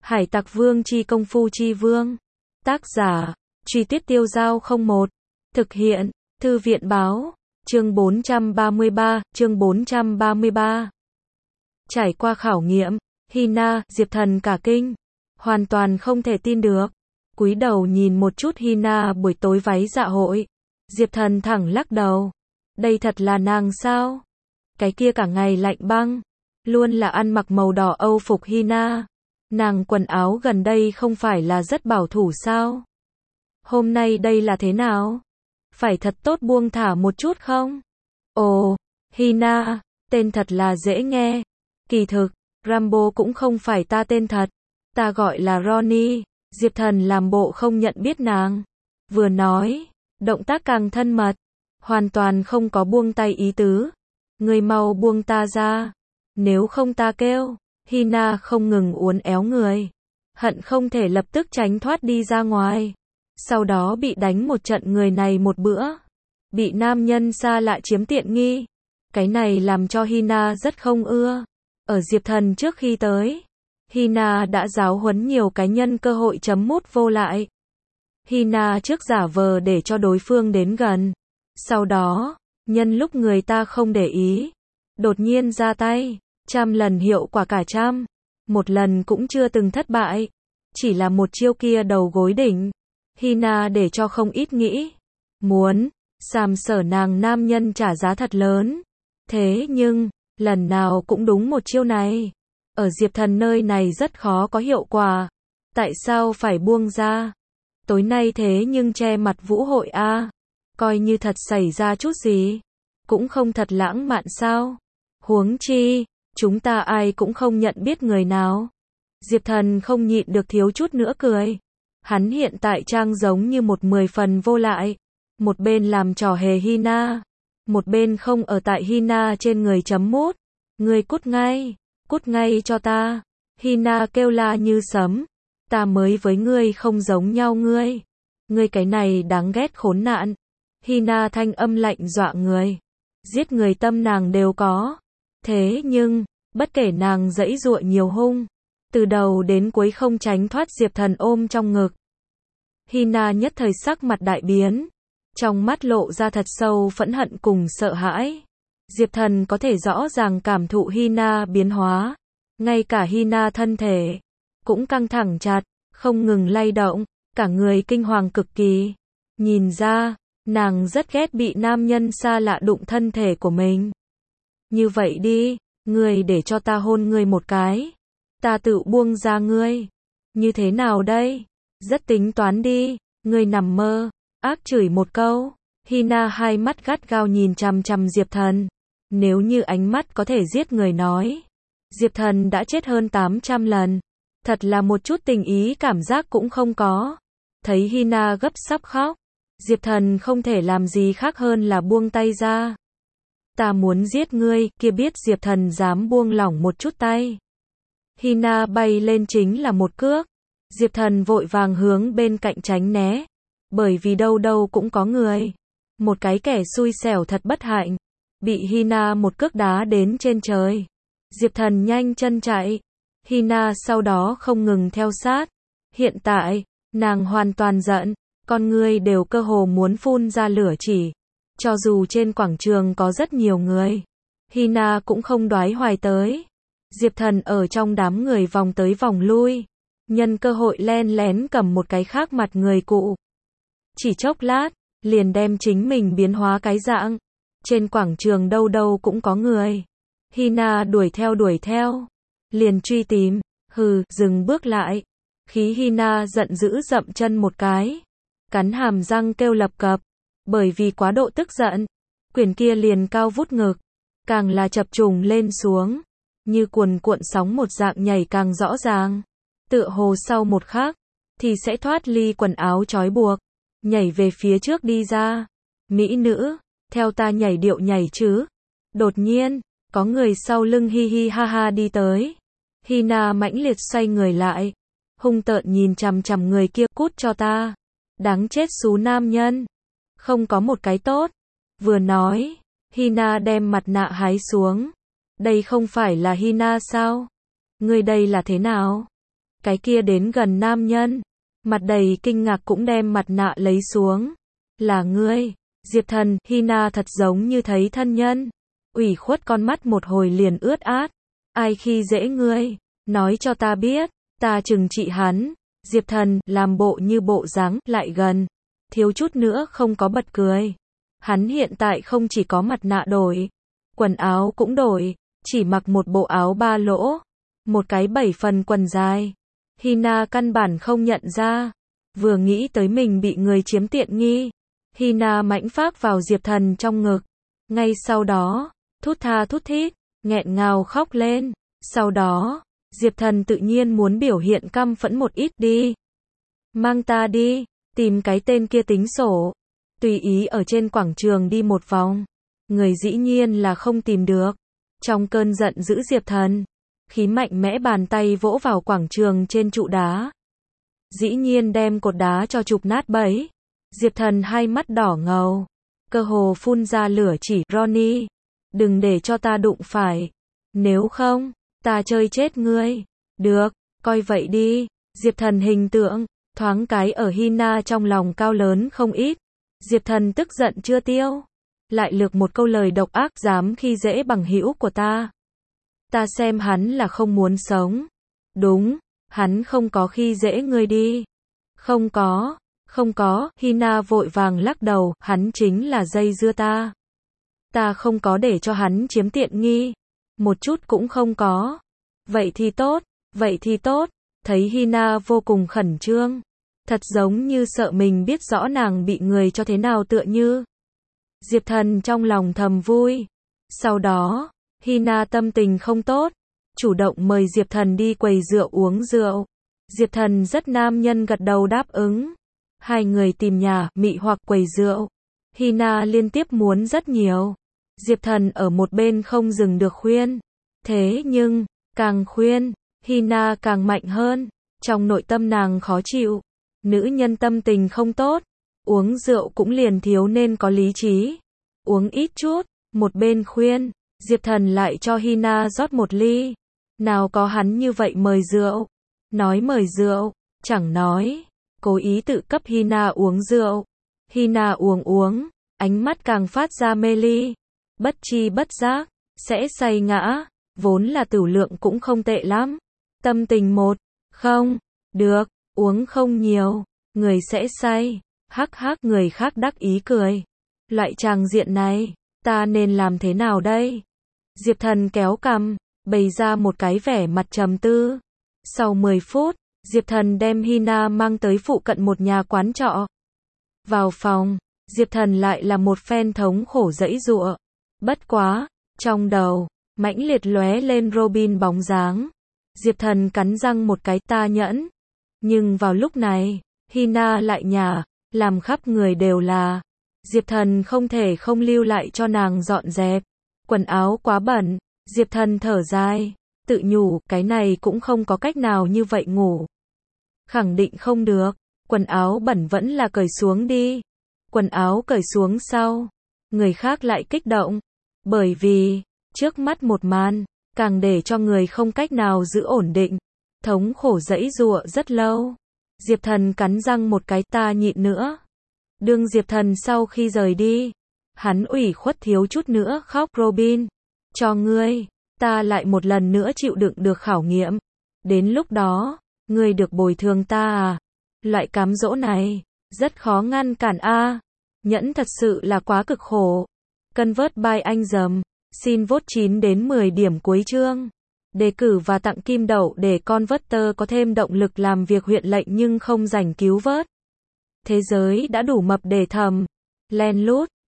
Hải Tặc Vương chi công phu chi vương. Tác giả, Truy Tuyết Tiêu Dao 01. Thực hiện, Thư viện báo. Chương 433, chương 433. Trải qua khảo nghiệm, Hina, Diệp Thần cả kinh. Hoàn toàn không thể tin được. Cúi đầu nhìn một chút Hina buổi tối váy dạ hội. Diệp Thần thẳng lắc đầu. Đây thật là nàng sao? Cái kia cả ngày lạnh băng. Luôn là ăn mặc màu đỏ Âu phục Hina. Nàng quần áo gần đây không phải là rất bảo thủ sao? Hôm nay đây là thế nào? Phải thật tốt buông thả một chút không? Ồ, Hina, tên thật là dễ nghe. Kỳ thực, Rambo cũng không phải ta tên thật. Ta gọi là Ronnie. Diệp Thần làm bộ không nhận biết nàng. Vừa nói, động tác càng thân mật. Hoàn toàn không có buông tay ý tứ. Người mau buông ta ra. Nếu không ta kêu. Hina không ngừng uốn éo người. Hận không thể lập tức tránh thoát đi ra ngoài. Sau đó bị đánh một trận người này một bữa. Bị nam nhân xa lạ chiếm tiện nghi. Cái này làm cho Hina rất không ưa. Ở Diệp Thần trước khi tới, Hina đã giáo huấn nhiều cái nhân cơ hội chấm mút vô lại. Hina trước giả vờ để cho đối phương đến gần. Sau đó, nhân lúc người ta không để ý, đột nhiên ra tay. 100 lần hiệu quả cả trăm. Một lần cũng chưa từng thất bại. Chỉ là một chiêu kia đầu gối đỉnh. Hina để cho không ít nghĩ. Muốn, sàm sở nàng nam nhân trả giá thật lớn. Thế nhưng, lần nào cũng đúng một chiêu này. Ở Diệp Thần nơi này rất khó có hiệu quả. Tại sao phải buông ra? Tối nay thế nhưng che mặt vũ hội a. Coi như thật xảy ra chút gì. Cũng không thật lãng mạn sao? Huống chi, chúng ta ai cũng không nhận biết người nào. Diệp Thần không nhịn được thiếu chút nữa cười. Hắn hiện tại trang giống như một 10 phần vô lại. Một bên làm trò hề Hina. Một bên không ở tại Hina trên người chấm mút. Ngươi cút ngay cho ta. Hina kêu la như sấm. Ta mới với ngươi không giống nhau ngươi. Ngươi cái này đáng ghét khốn nạn. Hina thanh âm lạnh dọa người. Giết người tâm nàng đều có. Thế nhưng, bất kể nàng giãy giụa nhiều hung, từ đầu đến cuối không tránh thoát Diệp Thần ôm trong ngực. Hina nhất thời sắc mặt đại biến, trong mắt lộ ra thật sâu phẫn hận cùng sợ hãi. Diệp Thần có thể rõ ràng cảm thụ Hina biến hóa, ngay cả Hina thân thể cũng căng thẳng chặt, không ngừng lay động, cả người kinh hoàng cực kỳ. Nhìn ra, nàng rất ghét bị nam nhân xa lạ đụng thân thể của mình. Như vậy đi, ngươi để cho ta hôn ngươi một cái. Ta tự buông ra ngươi. Như thế nào đây? Rất tính toán đi, ngươi nằm mơ. Ác chửi một câu. Hina hai mắt gắt gao nhìn chằm chằm Diệp Thần. Nếu như ánh mắt có thể giết người nói, Diệp Thần đã chết hơn 800 lần. Thật là một chút tình ý cảm giác cũng không có. Thấy Hina gấp sắp khóc, Diệp Thần không thể làm gì khác hơn là buông tay ra. Ta muốn giết ngươi, kia biết Diệp Thần dám buông lỏng một chút tay. Hina bay lên chính là một cước. Diệp Thần vội vàng hướng bên cạnh tránh né. Bởi vì đâu đâu cũng có người. Một cái kẻ xui xẻo thật bất hạnh. Bị Hina một cước đá đến trên trời. Diệp Thần nhanh chân chạy. Hina sau đó không ngừng theo sát. Hiện tại, nàng hoàn toàn giận. Con người đều cơ hồ muốn phun ra lửa chỉ. Cho dù trên quảng trường có rất nhiều người, Hina cũng không đoái hoài tới. Diệp Thần ở trong đám người vòng tới vòng lui, nhân cơ hội len lén cầm một cái khác mặt người cụ. Chỉ chốc lát, liền đem chính mình biến hóa cái dạng. Trên quảng trường đâu đâu cũng có người. Hina đuổi theo, liền truy tìm. Hừ, dừng bước lại. Khí Hina giận dữ dậm chân một cái, cắn hàm răng kêu lập cập. Bởi vì quá độ tức giận, quyền kia liền cao vút ngực, càng là chập trùng lên xuống, như cuồn cuộn sóng một dạng nhảy càng rõ ràng. Tựa hồ sau một khắc, thì sẽ thoát ly quần áo trói buộc, nhảy về phía trước đi ra. Mỹ nữ, theo ta nhảy điệu nhảy chứ. Đột nhiên, có người sau lưng hi hi ha ha đi tới. Hina mãnh liệt xoay người lại, hung tợn nhìn chằm chằm người kia, cút cho ta. Đáng chết xú nam nhân. Không có một cái tốt. Vừa nói, Hina đem mặt nạ hái xuống. Đây không phải là Hina sao? Ngươi đây là thế nào? cái kia đến gần nam nhân, mặt đầy kinh ngạc cũng đem mặt nạ lấy xuống. Là ngươi, Diệp Thần, Hina thật giống như thấy thân nhân. Ủy khuất con mắt một hồi liền ướt át. Ai khi dễ ngươi, nói cho ta biết, ta trừng trị hắn. Diệp Thần, làm bộ như bộ dáng, lại gần. Thiếu chút nữa không có bật cười. Hắn hiện tại không chỉ có mặt nạ đổi, quần áo cũng đổi, chỉ mặc một bộ áo 3 lỗ, một cái 7 phần quần dài. Hina căn bản không nhận ra, vừa nghĩ tới mình bị người chiếm tiện nghi, Hina mãnh phác vào Diệp Thần trong ngực. Ngay sau đó, thút tha thút thít, nghẹn ngào khóc lên. Sau đó, Diệp Thần tự nhiên muốn biểu hiện căm phẫn một ít đi. Mang ta đi, tìm cái tên kia tính sổ. Tùy ý ở trên quảng trường đi một vòng. Người dĩ nhiên là không tìm được. Trong cơn giận dữ Diệp Thần, khí mạnh mẽ bàn tay vỗ vào quảng trường trên trụ đá. Dĩ nhiên đem cột đá cho chụp nát bấy. Diệp Thần hai mắt đỏ ngầu, cơ hồ phun ra lửa chỉ, Ronnie, đừng để cho ta đụng phải. Nếu không, ta chơi chết ngươi. Được, coi vậy đi. Diệp Thần hình tượng, thoáng cái ở Hina trong lòng cao lớn không ít. Diệp Thần tức giận chưa tiêu, lại lược một câu lời độc ác, dám khi dễ bằng hữu của ta. Ta xem hắn là không muốn sống. Đúng, hắn không có khi dễ ngươi đi. Không có, không có, Hina vội vàng lắc đầu, hắn chính là dây dưa ta. Ta không có để cho hắn chiếm tiện nghi. Một chút cũng không có. Vậy thì tốt, vậy thì tốt. Thấy Hina vô cùng khẩn trương. Thật giống như sợ mình biết rõ nàng bị người cho thế nào tựa như. Diệp Thần trong lòng thầm vui. Sau đó, Hina tâm tình không tốt, chủ động mời Diệp Thần đi quầy rượu uống rượu. Diệp Thần rất nam nhân gật đầu đáp ứng. Hai người tìm nhà, mị hoặc quầy rượu. Hina liên tiếp muốn rất nhiều. Diệp Thần ở một bên không dừng được khuyên. Thế nhưng, càng khuyên, Hina càng mạnh hơn. Trong nội tâm nàng khó chịu. Nữ nhân tâm tình không tốt, uống rượu cũng liền thiếu nên có lý trí. Uống ít chút, một bên khuyên, Diệp Thần lại cho Hina rót một ly. Nào có hắn như vậy mời rượu. Nói mời rượu, chẳng nói. Cố ý tự cấp Hina uống rượu. Hina uống, ánh mắt càng phát ra mê ly. Bất chi bất giác, sẽ say ngã. Vốn là tửu lượng cũng không tệ lắm. Tâm tình một, không, được, uống không nhiều, người sẽ say. Hắc hắc, người khác đắc ý cười. Loại tràng diện này, ta nên làm thế nào đây? Diệp Thần kéo cằm, bày ra một cái vẻ mặt trầm tư. Sau 10 phút, Diệp Thần đem Hina mang tới phụ cận một nhà quán trọ. Vào phòng, Diệp Thần lại là một phen thống khổ giãy giụa. Bất quá, trong đầu, mãnh liệt lóe lên Robin bóng dáng. Diệp Thần cắn răng một cái, ta nhẫn. Nhưng vào lúc này, Hina lại nhả, làm khắp người đều là. Diệp Thần không thể không lưu lại cho nàng dọn dẹp. Quần áo quá bẩn, Diệp Thần thở dài, tự nhủ, cái này cũng không có cách nào như vậy ngủ. Khẳng định không được, quần áo bẩn vẫn là cởi xuống đi. Quần áo cởi xuống sau, người khác lại kích động. Bởi vì, trước mắt một màn, càng để cho người không cách nào giữ ổn định. Thống khổ giãy giụa rất lâu. Diệp Thần cắn răng một cái, ta nhịn nữa. Đương Diệp Thần sau khi rời đi, hắn ủy khuất thiếu chút nữa khóc, Robin, cho ngươi, ta lại một lần nữa chịu đựng được khảo nghiệm. Đến lúc đó, ngươi được bồi thường ta à? Loại cám dỗ này, rất khó ngăn cản a. Nhẫn thật sự là quá cực khổ. Convert by anh dầm, xin vote 9 đến 10 điểm cuối chương. Đề cử và tặng kim đậu để Converter có thêm động lực làm việc huyện lệnh nhưng không rảnh cứu vớt. Thế giới đã đủ mập để thầm. Len lút.